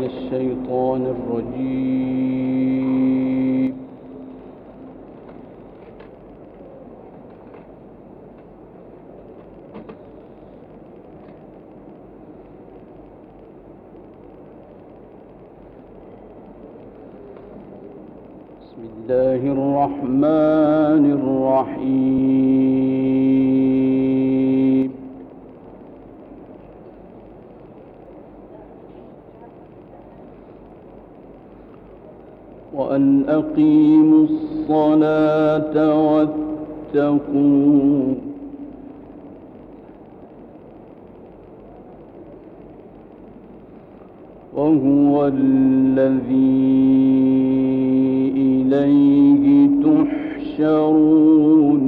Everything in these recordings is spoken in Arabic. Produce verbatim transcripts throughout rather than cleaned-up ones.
الشيطان الرجيم. بسم الله الرحمن الرحيم. وأن أقيموا الصلاة واتقوه وهو الذي إليه تحشرون.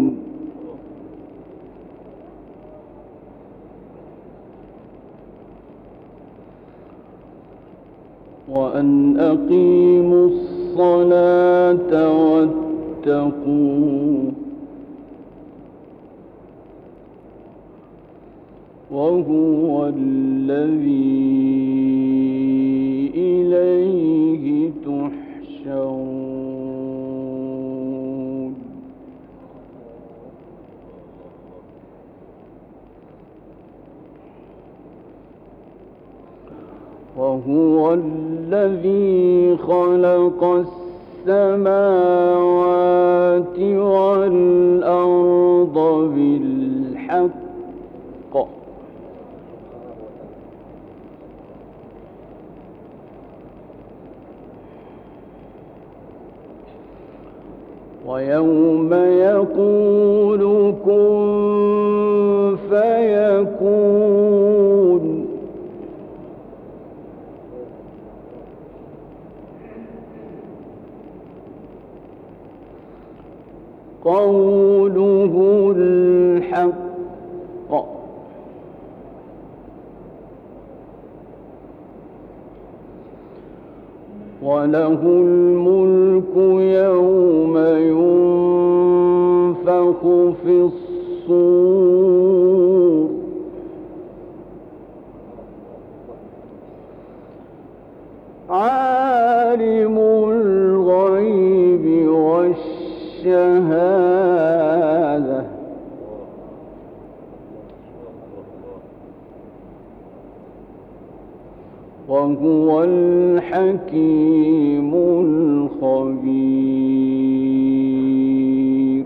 وأن أقيموا الصلاة واتقوه وهو الذي إليه تحشرون. وهو الذي خلق السماوات والأرض بالحق ويوم يقول كن فيكون قوله الحق وله الملك يوم ينفخ في الصور عالم الغيب والشهادة وهو الحكيم الخبير.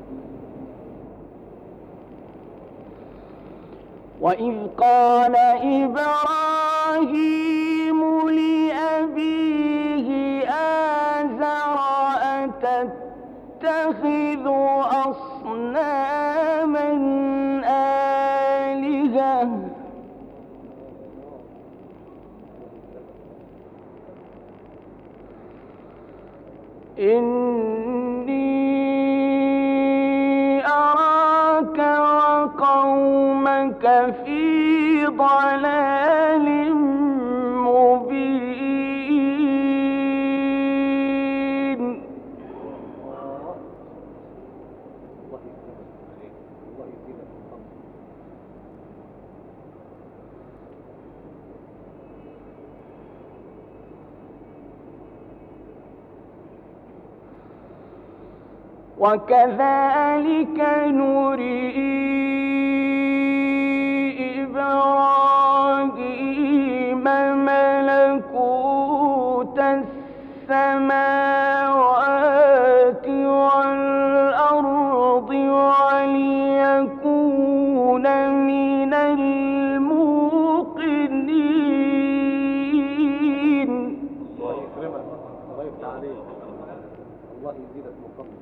وإذ قال إبراهيم لأبيه آزر أتتخذ أصناما آلهة إني أراك وقومك في ضلال مبين. وكذلك نري إبراهيم ملكوت السماوات والأرض وليكون من الموقنين. الله يكرمك، الله يفتح عليك، الله يزيدك مقام.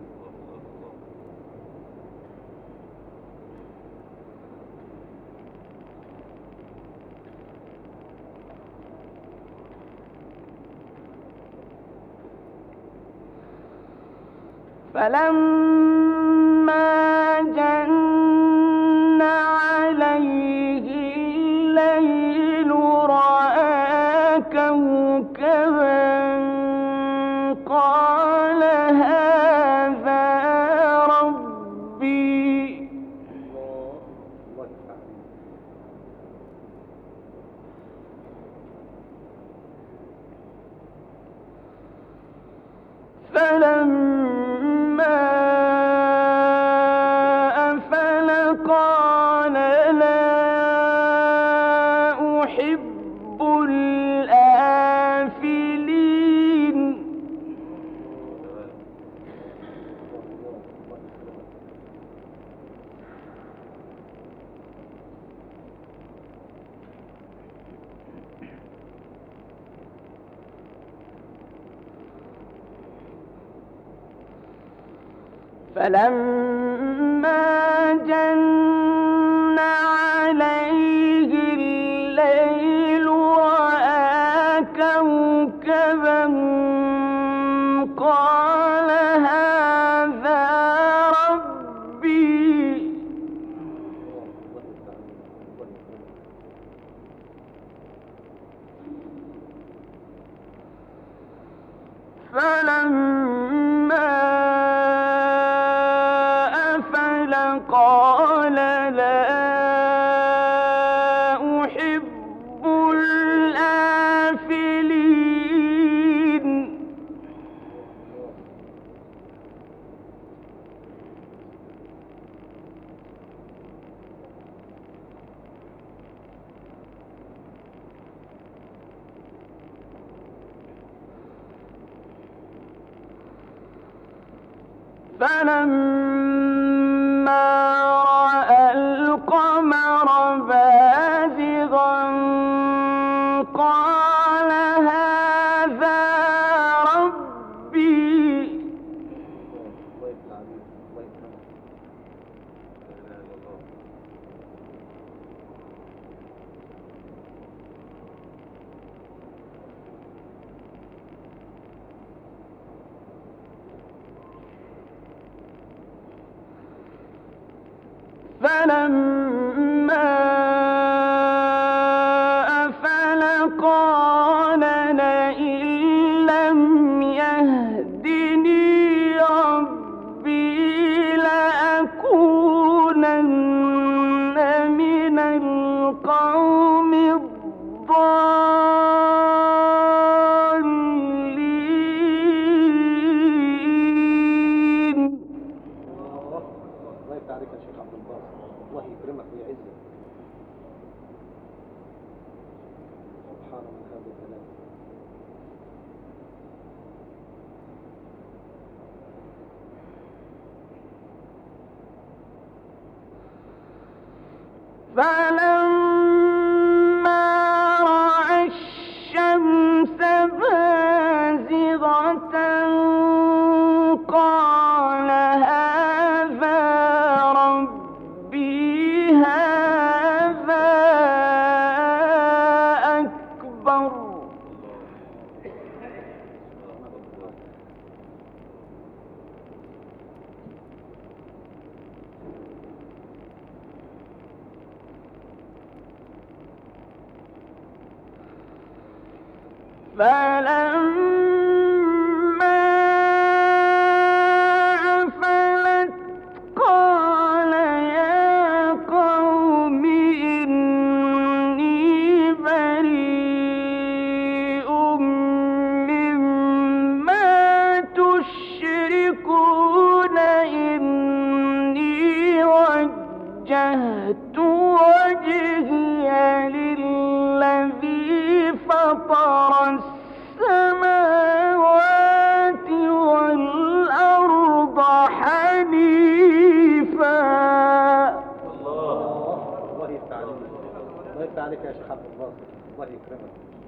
فلما جن عليه الليل رأى كوكبا قال هذا ربي قال لا أحب الآفلين. فلما جن عليه الليل رأى كوكبا قال هذا ربي. فلما قال لا أحب الآفلين. فلما رأى القمر بازغا قال هذا ربي. فلما أفل قال لئن لم يهدني ربي لأكونن من القوم الضالين. الله يفتح عليك يا شيخ عبد الباسط، الله يكرمك ويعزك. سبحان من هذا الكلام. فلما رأى الشمس بازغة قال هذا ربي هذا أكبر. فلما أفلت قال يا قوم إني بريء مما تشركون إني وجهت وجهي للذي فطر السماوات والأرض حنيفا. الله الله يفتح عليك، الله يفتح عليك يا شيخ عبد الباسط، الله يكرمك.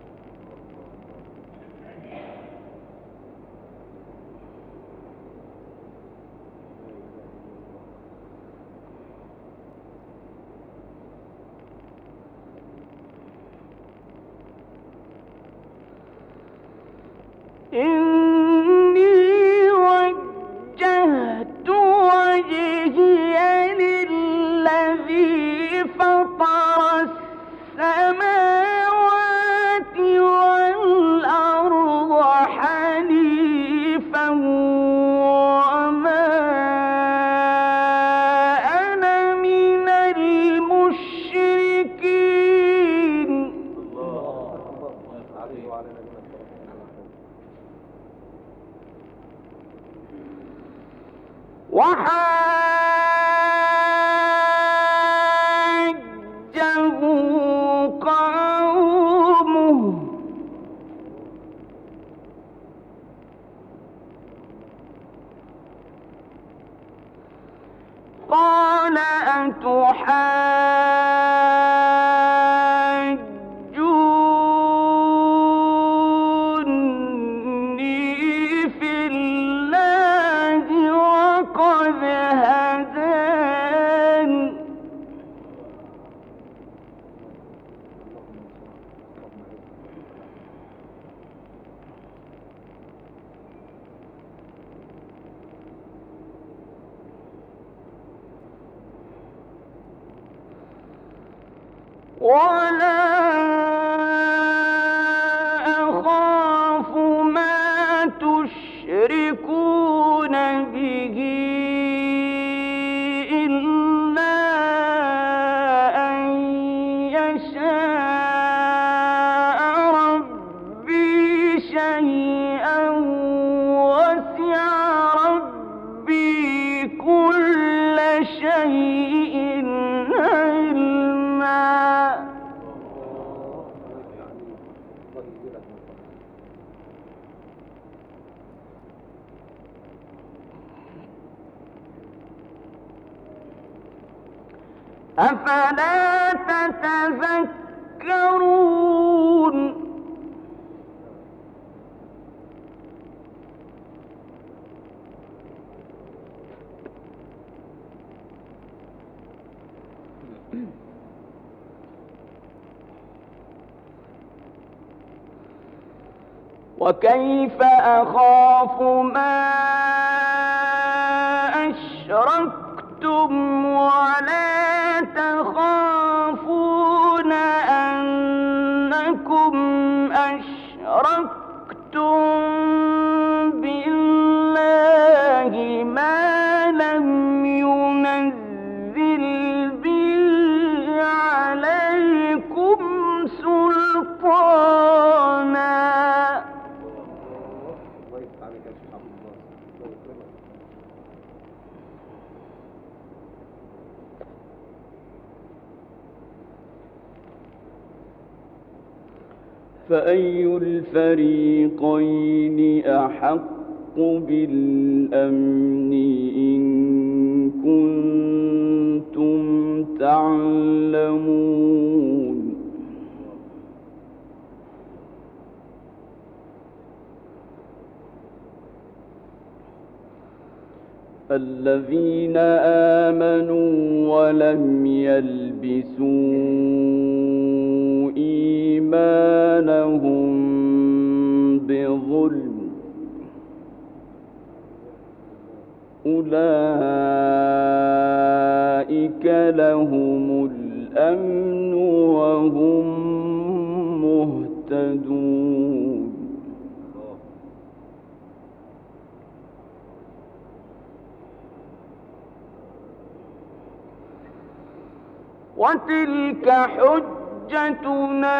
إني وجهت وجهي للذي فطر السماوات تحاجوني في الله وقد هدان ولا أخاف ما تشركون به إلا أن يشاء ربي شيئا وسع ربي كل شيء أفلا تتذكرون وكيف أخاف ما أشركتم ولا تخافون أنكم أشركتم بالله ما لم ينزل به عليكم سلطانا فأي الفريقين أحق بالأمن إن كنتم تعلمون الذين آمنوا ولم يلبسوا إيمانهم بظلم أولئك لهم الأمن وهم مهتدون وتلك حجتنا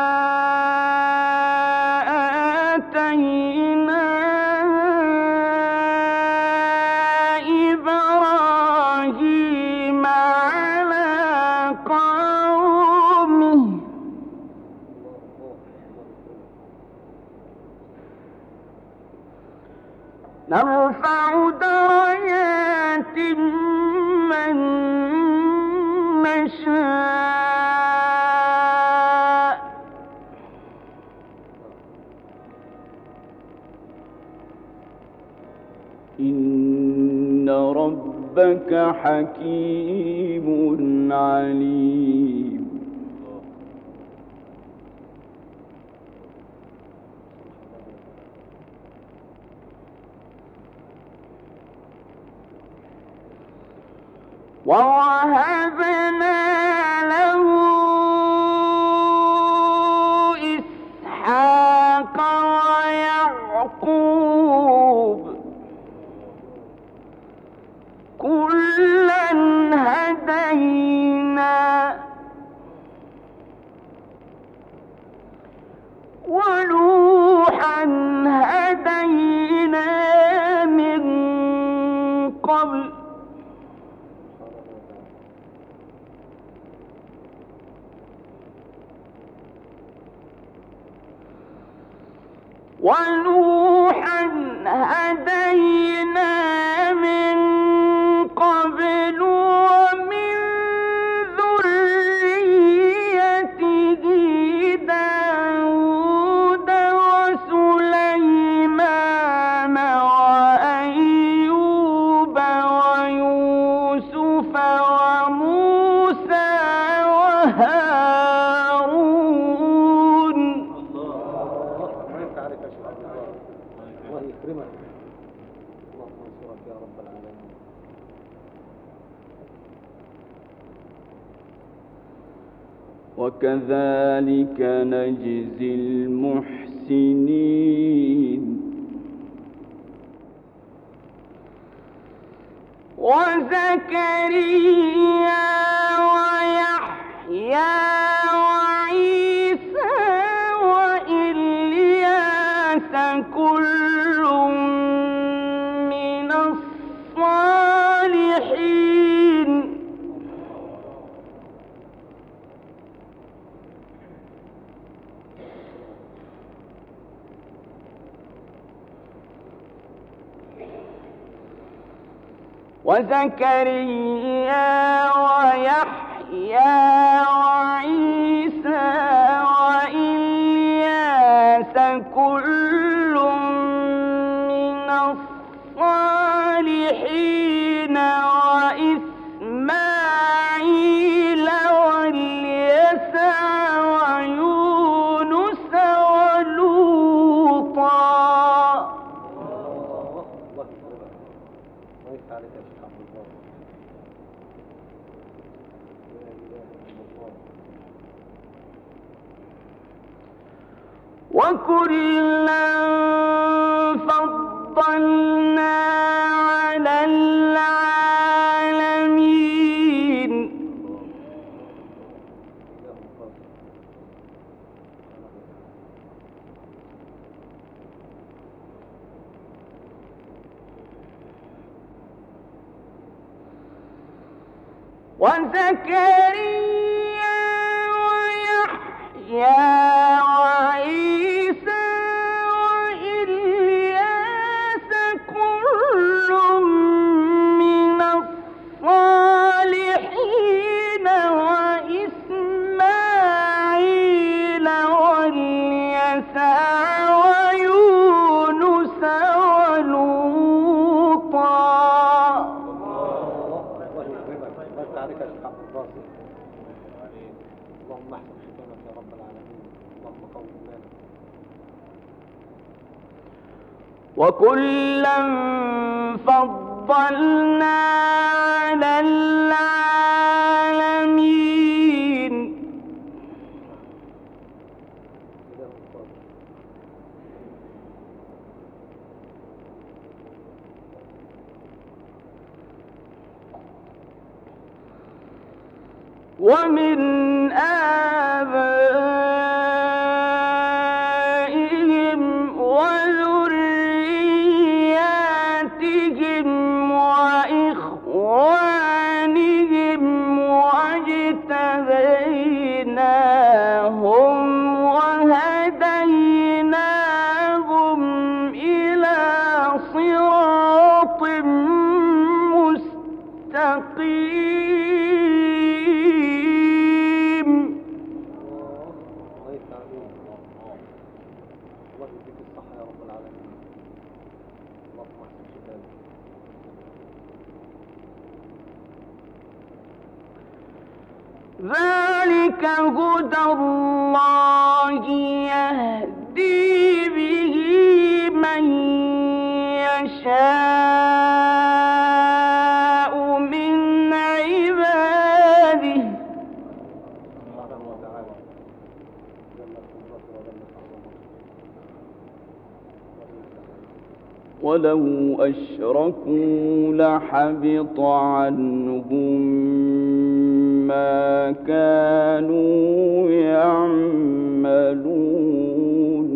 آتينا إبراهيم على قومه نرفع درجات من نشاء إن ربك حكيم عليم ووهبنا له إسحاق ويعقوب كلا هدينا ونوحا هدينا من قبل ونوحا هدينا من قبل ومن هارون. الله ما ينفع عليك يا شيخ عبد الله. الله يكرمك. اللهم انصرك يا رب العالمين. وكذلك نجزي المحسنين. وزكريا ويحيى وعيسى وإلياس كل من الصالحين. وزكريا ويحيى وعيسى وإلياس كل من الصالحين وإسماعيل واليسع ويونس ولوطا. ما ينفع عليك يا شيخ عبد الله. لا إله إلا الله. وكلا فضلنا على العالمين. وزكريا ويحيى وعيسى وإلياس كل من الصالحين وإسماعيل واليسع ويونس ولوطا. عليك يا شيخ عبد الباسط. اللهم احسن ختامك يا رب العالمين. اللهم قوم لنا. وكلا فضلنا على العالمين. ومن آبائهم وذرياتهم وإخوانهم واجتبيناهم وهديناهم إلى صراط مستقيم. الله يفتح عليك. الله يديك الصحة يا رب العالمين. اللهم احسن ختامك. ذلك هدى الله يهدي به من يشاء من عباده. سبحانه وتعالى. جل قدرته وجل عظمته. ولو أشركوا لحبط عنهم ما كانوا يعملون.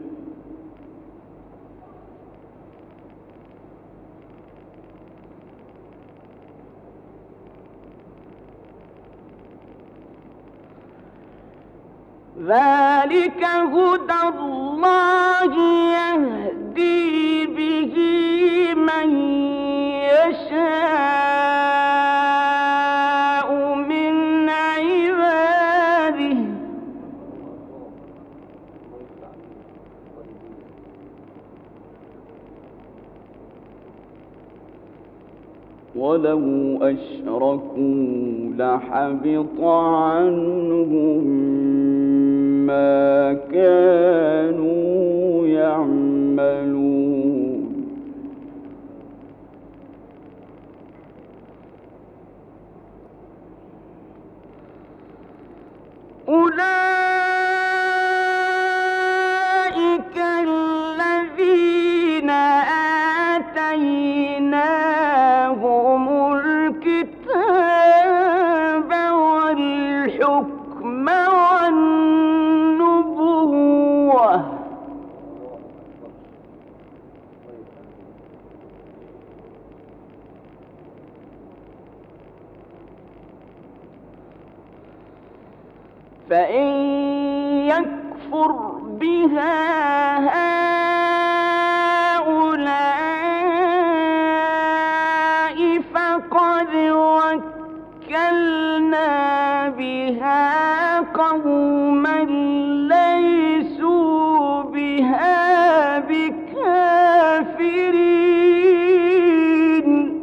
ذلك هدى الله يهدي به من يشاء من عباده. ولو أشركوا لحبط عنهم ما كانوا يعملون أولئك الذين آتيناهم الكتاب والحكم والنبوة فإن يكفر بها هؤلاء فقد وكلنا بها قوما ليسوا بها بكافرين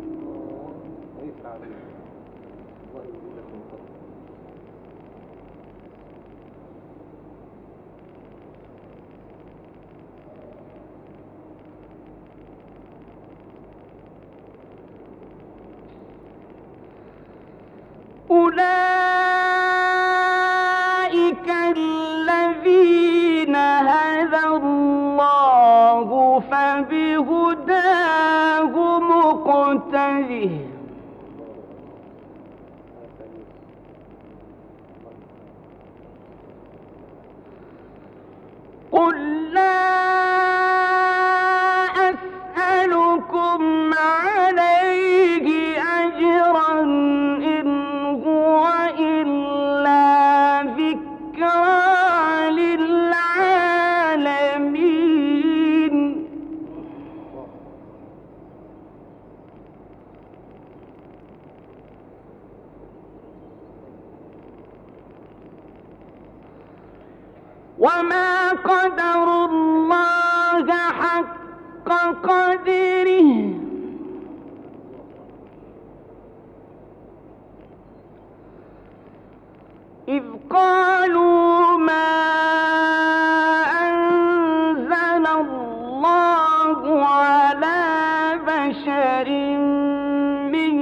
أولئك الذين هدى الله فبهداه مقتده قل لا أسألكم عليه أجرا إن هو إلا ذكرى للعالمين وما قدروا الله حق قدره إذ قالوا ما أنزل الله على بشر من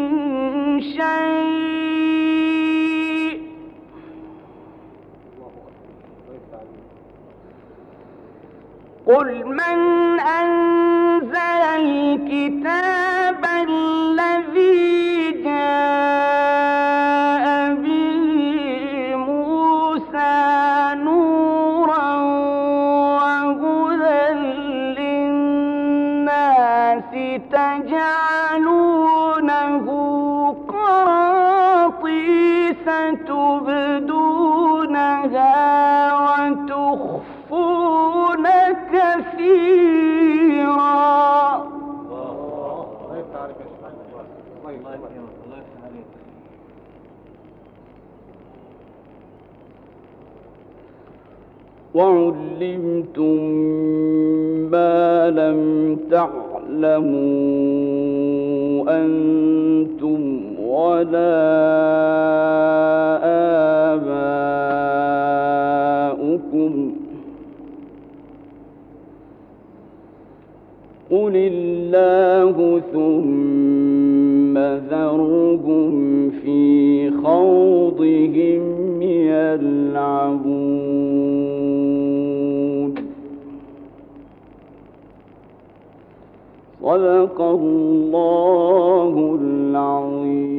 شيء قل من أنزل الكتاب الذي جاء به موسى نورا وهدى للناس تجعلونه قراطيس تبدونها وتخفون كثيرا وعلمتم ما لم تعلموا أنتم ولا آباؤكم قل الله ثم ذرهم في خوضهم يلعبون صدق الله العظيم.